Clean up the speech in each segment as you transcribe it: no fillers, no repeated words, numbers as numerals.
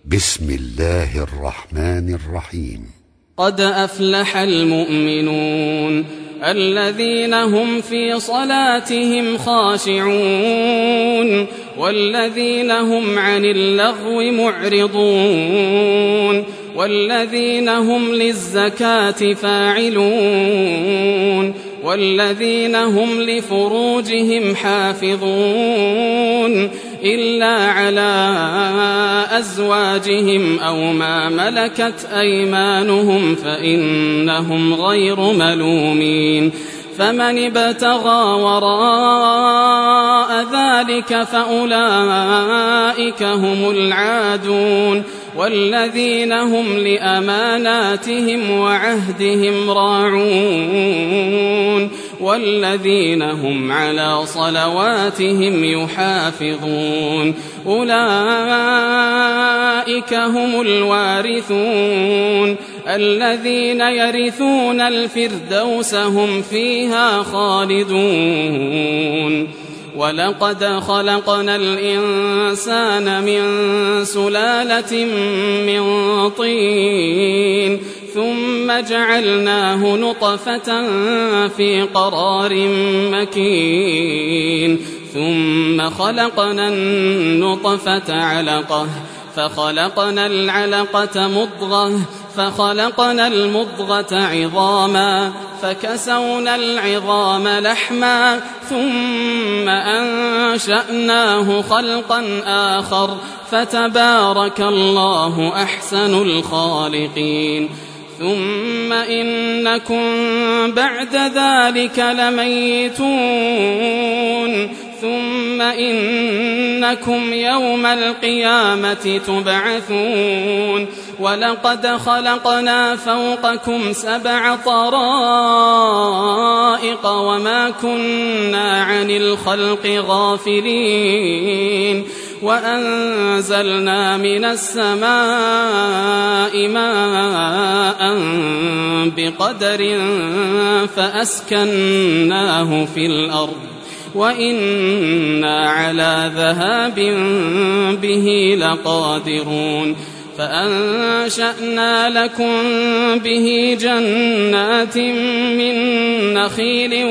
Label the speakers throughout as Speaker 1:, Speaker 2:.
Speaker 1: بسم الله الرحمن الرحيم.
Speaker 2: قد أفلح المؤمنون الذين هم في صلاتهم خاشعون والذين هم عن اللغو معرضون والذين هم للزكاة فاعلون والذين هم لفروجهم حافظون إلا على أزواجهم أو ما ملكت أيمانهم فإنهم غير ملومين. فمن ابتغى وراء ذلك فأولئك هم العادون والذين هم لأماناتهم وعهدهم راعون والذين هم على صلواتهم يحافظون. أولئك هم الوارثون الذين يرثون الفردوس هم فيها خالدون. ولقد خلقنا الإنسان من سلالة من طين ثم جعلناه نطفة في قرار مكين ثم خلقنا النطفة علقة فخلقنا العلقة مضغة فخلقنا المضغة عظاما فكسونا العظام لحما ثم أنشأناه خلقا آخر فتبارك الله أحسن الخالقين. ثم إنكم بعد ذلك لميتون ثم إنكم يوم القيامة تبعثون. ولقد خلقنا فوقكم 7 طرائق وما كنا عن الخلق غافلين وأنزلنا من السماء ماء بقدر فأسكناه في الأرض وإنا على ذهاب به لقادرون. فأنشأنا لكم به جنات من نخيل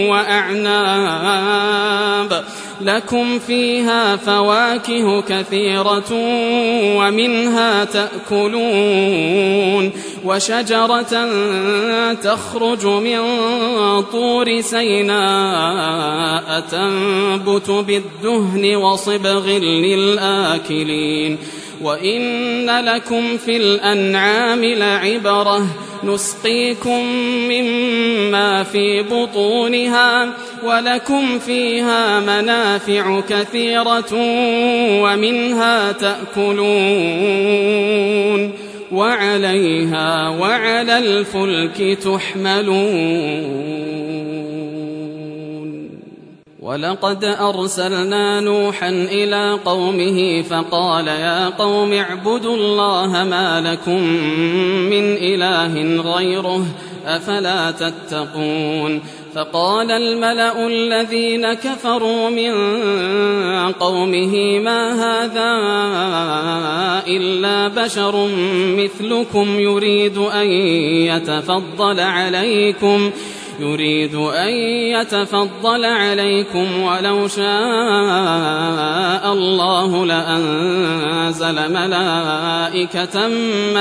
Speaker 2: وأعناب لكم فيها فواكه كثيرة ومنها تأكلون وشجرة تخرج من طور سيناء تنبت بالدهن وصبغ للآكلين. وإن لكم في الأنعام لعبرة نسقيكم مما في بطونها ولكم فيها منافع كثيرة ومنها تأكلون وعليها وعلى الفلك تحملون. ولقد أرسلنا نوحا إلى قومه فقال يا قوم اعبدوا الله ما لكم من إله غيره أفلا تتقون. فقال الملأ الذين كفروا من قومه ما هذا إلا بشر مثلكم يريد أن يتفضل عليكم ولو شاء الله لأنزل ملائكة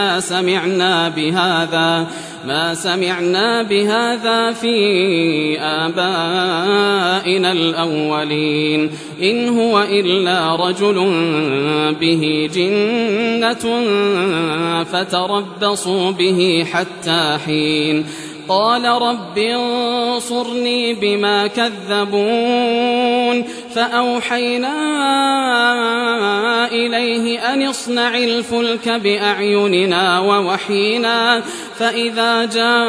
Speaker 2: ما سمعنا بهذا في آبائنا الأولين إن هو إلا رجل به جنة فتربصوا به حتى حين. قال رب انصرني بما كذبون. فأوحينا إليه أن اصنع الفلك بأعيننا ووحينا فإذا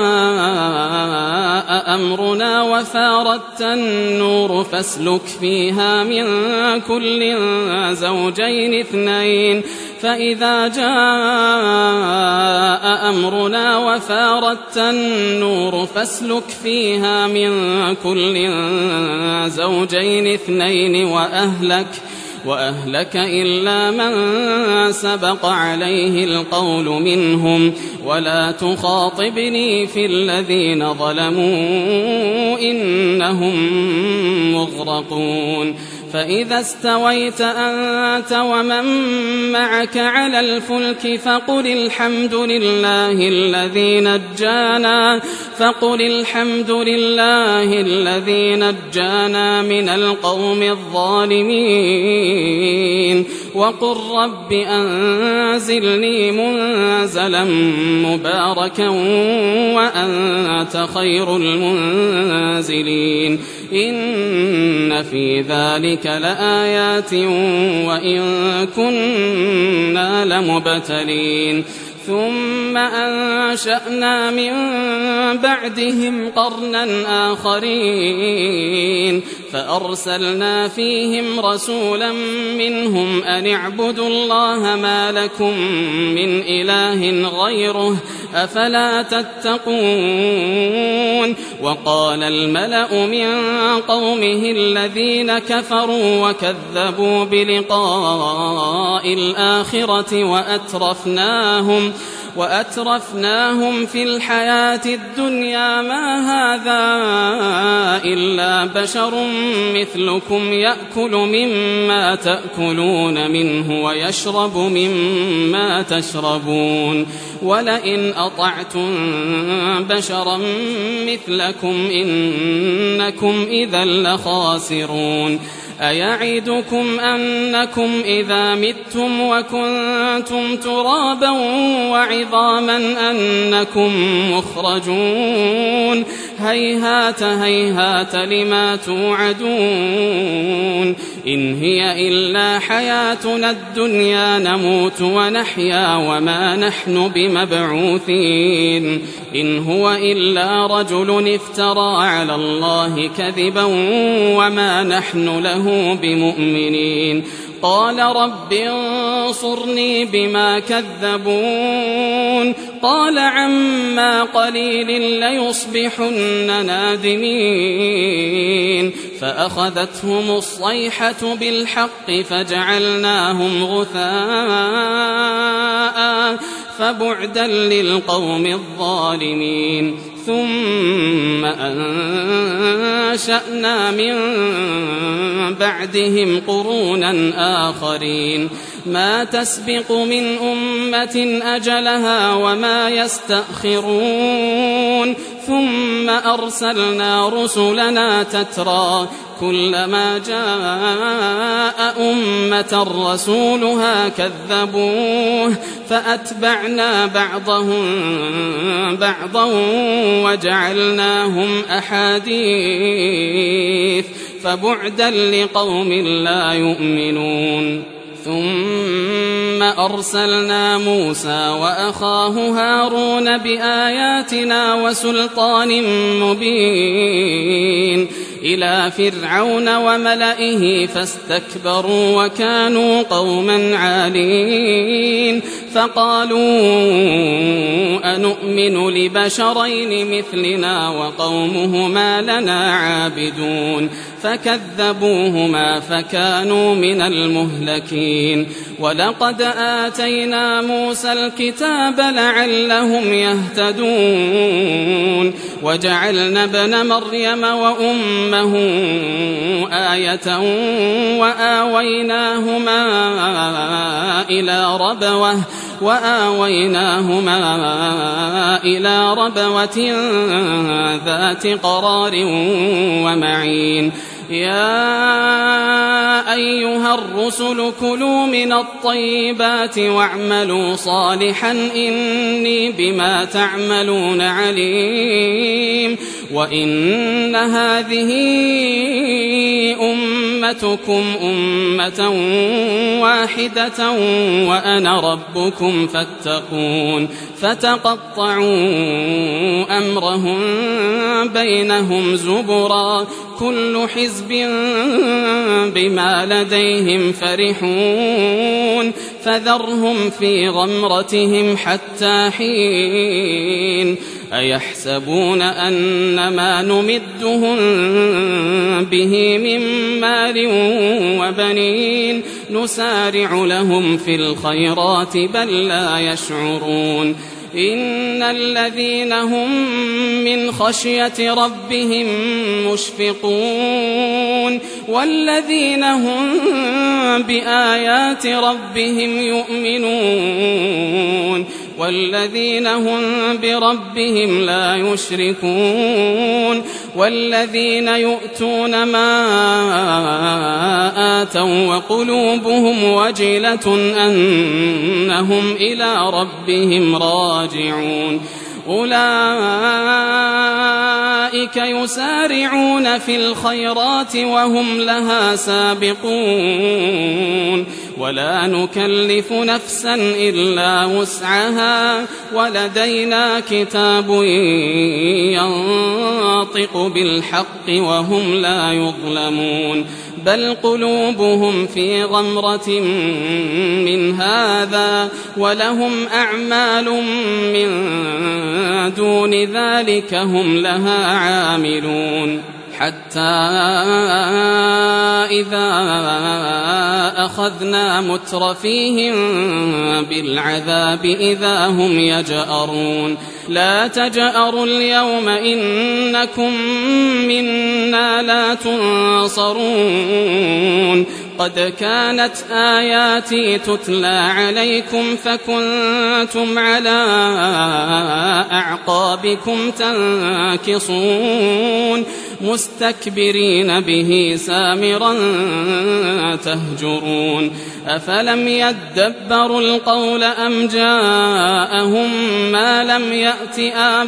Speaker 2: جاء أمرنا وفارت النور فاسلك فيها من كل زوجين اثنين وأهلك إلا من سبق عليه القول منهم ولا تخاطبني في الذين ظلموا إنهم مغرقون فإذا استويت أنت ومن معك على الفلك فقل الحمد لله الذي نجانا من القوم الظالمين وقل رب أنزلني منزلا مباركا وأنت خير المنزلين إن في ذلك لآيات وإن كنا لمبتلين ثم أنشأنا من بعدهم قرنا آخرين فأرسلنا فيهم رسولا منهم أن اعبدوا الله ما لكم من إله غيره أفلا تتقون وقال الملأ من قومه الذين كفروا وكذبوا بلقاء الآخرة وأترفناهم في الحياة الدنيا ما هذا إلا بشر مثلكم يأكل مما تأكلون منه ويشرب مما تشربون ولئن أطعتم بشرا مثلكم إنكم إذا لخاسرون أيعدكم أنكم إذا متم وكنتم ترابا وعظاما أنكم مخرجون هيهات هيهات لما توعدون إن هي إلا حياتنا الدنيا نموت ونحيا وما نحن بمبعوثين إن هو إلا رجل افترى على الله كذبا وما نحن له بمؤمنين قال رب انصرني بما كذبون قال عما قليل ليصبحن نادمين فأخذتهم الصيحة بالحق فجعلناهم غثاء فبعدا للقوم الظالمين ثم أنشأنا من بعدهم قرونا آخرين ما تسبق من أمة أجلها وما يستأخرون ثم أرسلنا رسلنا تترى كلما جاء أمة رسولها كذبوه فأتبعنا بعضهم بعضا وجعلناهم أحاديث فبعدا لقوم لا يؤمنون ثم أرسلنا موسى وأخاه هارون بآياتنا وسلطان مبين إلى فرعون وملئه فاستكبروا وكانوا قوما عالين فقالوا أنؤمن لبشرين مثلنا وقومهما لنا عابدون فكذبوهما فكانوا من المهلكين ولقد آتينا موسى الكتاب لعلهم يهتدون وجعلنا ابن مريم وأمه آية وآويناهما إلى ربوة ذات قرار ومعين يا أيها الرسل كلوا من الطيبات واعملوا صالحا إني بما تعملون عليم وإن هذه أمتكم أمة واحدة وأنا ربكم فاتقون فتقطعوا أمرهم بينهم زبرا وكل حزب بما لديهم فرحون فذرهم في غمرتهم حتى حين أيحسبون أن ما نمدهم به من مال وبنين نسارع لهم في الخيرات بل لا يشعرون إن الذين هم من خشية ربهم مشفقون والذين هم بآيات ربهم يؤمنون والذين هم بربهم لا يشركون والذين يؤتون ما آتوا وقلوبهم وجلة أنهم إلى ربهم راجعون أولئك يسارعون في الخيرات وهم لها سابقون ولا نكلف نفسا إلا وسعها ولدينا كتاب ينطق بالحق وهم لا يظلمون بل قلوبهم في غمرة من هذا ولهم أعمال من دون ذلك هم لها عاملون حتى إذا أخذنا مترفيهم بالعذاب إذا هم يجأرون لا تجأروا اليوم إنكم منا لا تنصرون قد كانت آياتي تتلى عليكم فكنتم على أعقابكم تنكصون مستكبرين به سامرا تهجرون أفلم يدبروا القول أم جاءهم ما لم يأت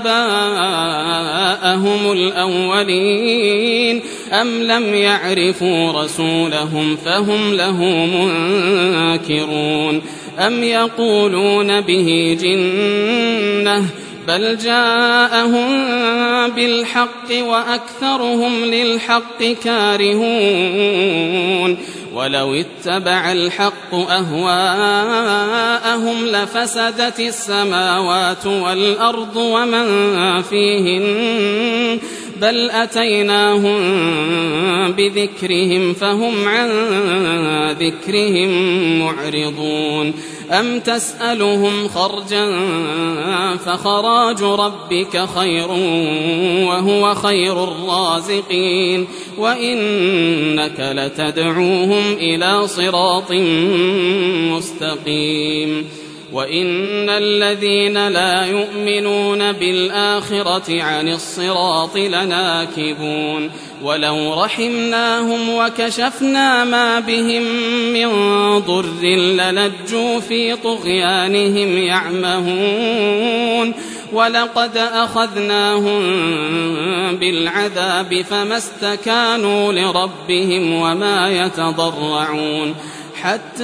Speaker 2: آباءهم الأولين أم لم يعرفوا رسولهم فهم له منكرون أم يقولون به جنة بل جاءهم بالحق وأكثرهم للحق كارهون ولو اتبع الحق أهواءهم لفسدت السماوات والأرض ومن فيهن بل أتيناهم بذكرهم فهم عن ذكرهم معرضون أم تسألهم خرجا فخراج ربك خير وهو خير الرازقين وإنك لتدعوهم إلى صراط مستقيم وإن الذين لا يؤمنون بالآخرة عن الصراط لناكبون ولو رحمناهم وكشفنا ما بهم من ضر للجوا في طغيانهم يعمهون ولقد أخذناهم بالعذاب فما استكانوا لربهم وما يتضرعون حتى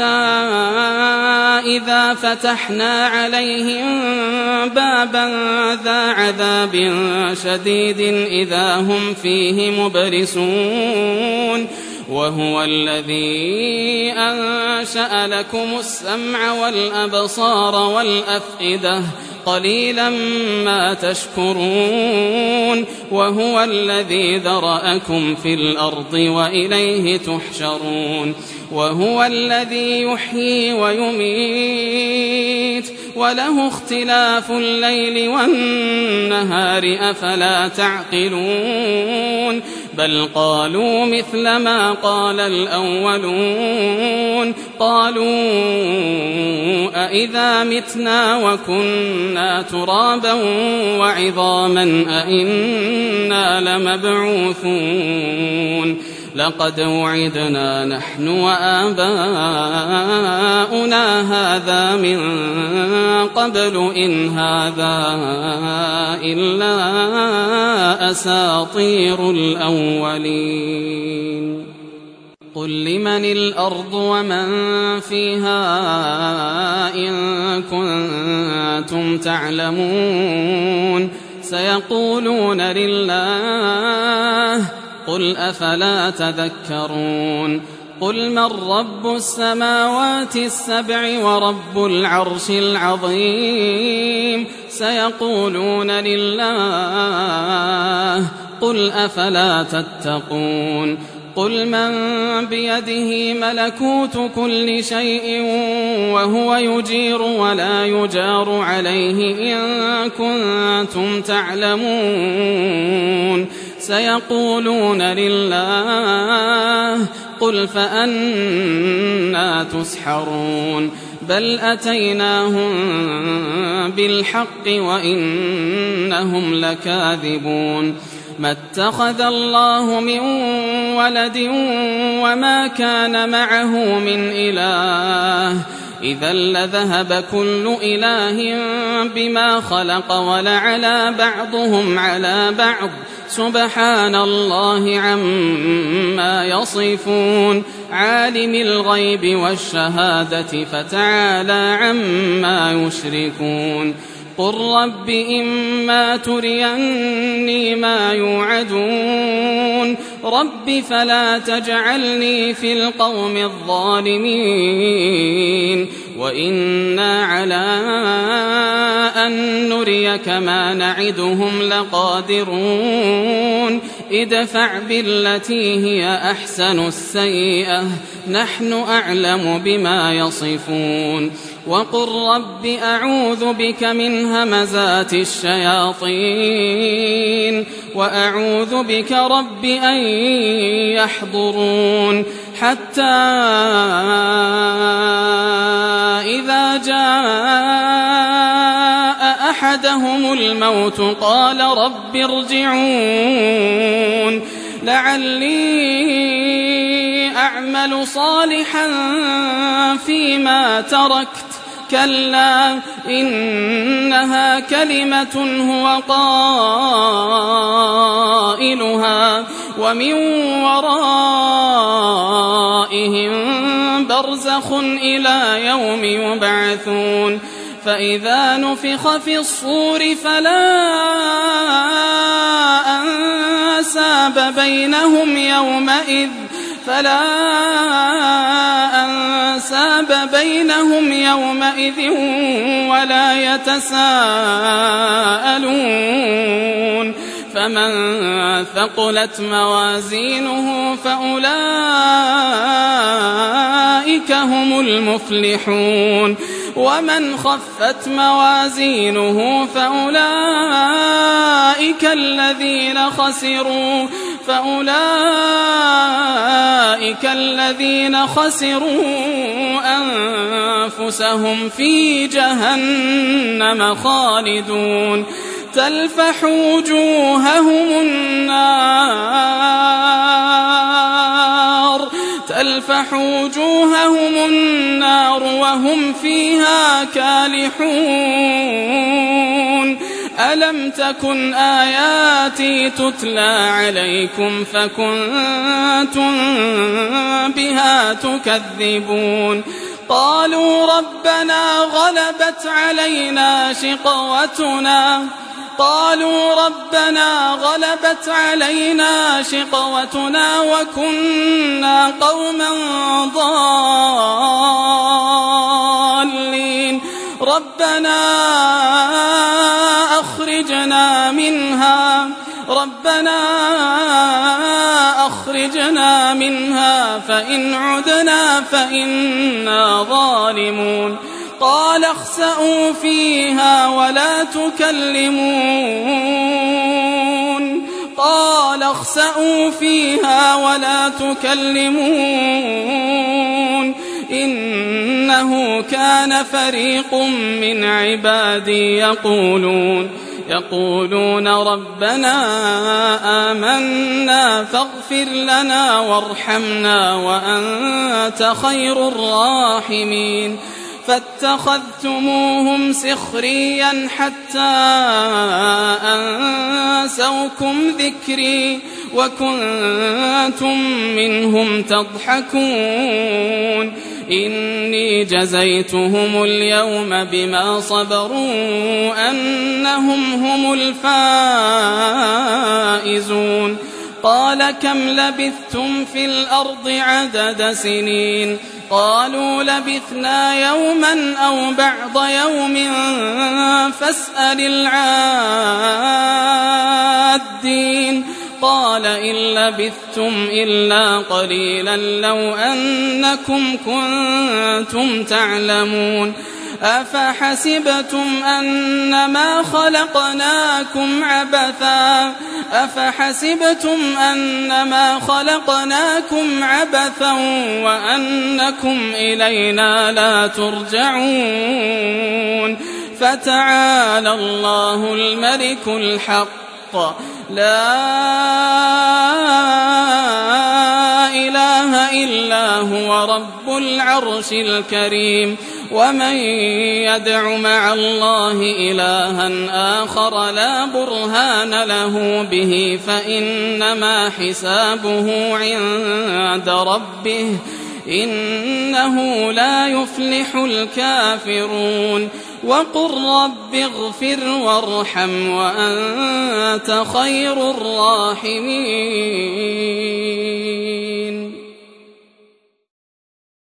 Speaker 2: إذا فتحنا عليهم بابا ذا عذاب شديد إذا هم فيه مبلسون وهو الذي أنشأ لكم السمع والأبصار والأفئدة قليلا ما تشكرون وهو الذي ذرأكم في الأرض وإليه تحشرون وهو الذي يحيي ويميت وله اختلاف الليل والنهار أفلا تعقلون بل قالوا مثل ما قال الأولون قالوا أئذا متنا وكنا ترابا وعظاما أئنا لمبعوثون لقد وعدنا نحن وآباؤنا هذا من قبل إن هذا إلا أساطير الأولين قل لمن الأرض ومن فيها إن كنتم تعلمون سيقولون لله قل أفلا تذكرون قل من رب السماوات السبع ورب العرش العظيم سيقولون لله قل أفلا تتقون قل من بيده ملكوت كل شيء وهو يجير ولا يجار عليه إن كنتم تعلمون سيقولون لله قل فأنى تسحرون بل أتيناهم بالحق وإنهم لكاذبون ما اتخذ الله من ولد وما كان معه من إله إذا لذهب كل إله بما خلق ولعلى بعضهم على بعض سبحان الله عما يصفون عالم الغيب والشهادة فتعالى عما يشركون قل رب إما تريني ما يوعدون رب فلا تجعلني في القوم الظالمين وإنا على أن نريك ما نعدهم لقادرون ادفع بالتي هي أحسن السيئة نحن أعلم بما يصفون وقل رب أعوذ بك من همزات الشياطين وأعوذ بك رب أن يحضرون حتى إذا جاء أحدهم الموت قال رب ارجعون لعلي أعمل صالحا فيما تركت كلا إنها كلمة هو قائلها ومن ورائهم برزخ إلى يوم يبعثون فإذا نفخ في الصور فلا أنساب بينهم يومئذ ولا يتساءلون فمن ثقلت موازينه فأولئك هم المفلحون ومن خفت موازينه فأولئك الذين خسروا أنفسهم في جهنم خالدون تلفح وجوههم النار وهم فيها كالحون ألم تكن آياتي تتلى عليكم فكنتم بها تكذبون قالوا ربنا غلبت علينا شقوتنا وكنا قوما ضالين ربنا أخرجنا منها فإن عدنا فإنا ظالمون قال اخسئوا فيها ولا تكلمون إنه كان فريق من عبادي يقولون ربنا آمنا فاغفر لنا وارحمنا وأنت خير الراحمين فاتخذتموهم سخريا حتى أنسوكم ذكري وكنتم منهم تضحكون إني جزيتهم اليوم بما صبروا أنهم هم الفائزون قال كم لبثتم في الأرض عدد سنين قالوا لبثنا يوما أو بعض يوم فاسأل العادين قال إن لبثتم إلا قليلا لو أنكم كنتم تعلمون أفحسبتم أنما خلقناكم عبثا وأنكم إلينا لا ترجعون فتعالى الله الملك الحق لا إله إلا هو رب العرش الكريم ومن يدع مع الله إلها آخر لا برهان له به فإنما حسابه عند ربه إنه لا يفلح الكافرون وقل رب اغفر وارحم وأنت خير الراحمين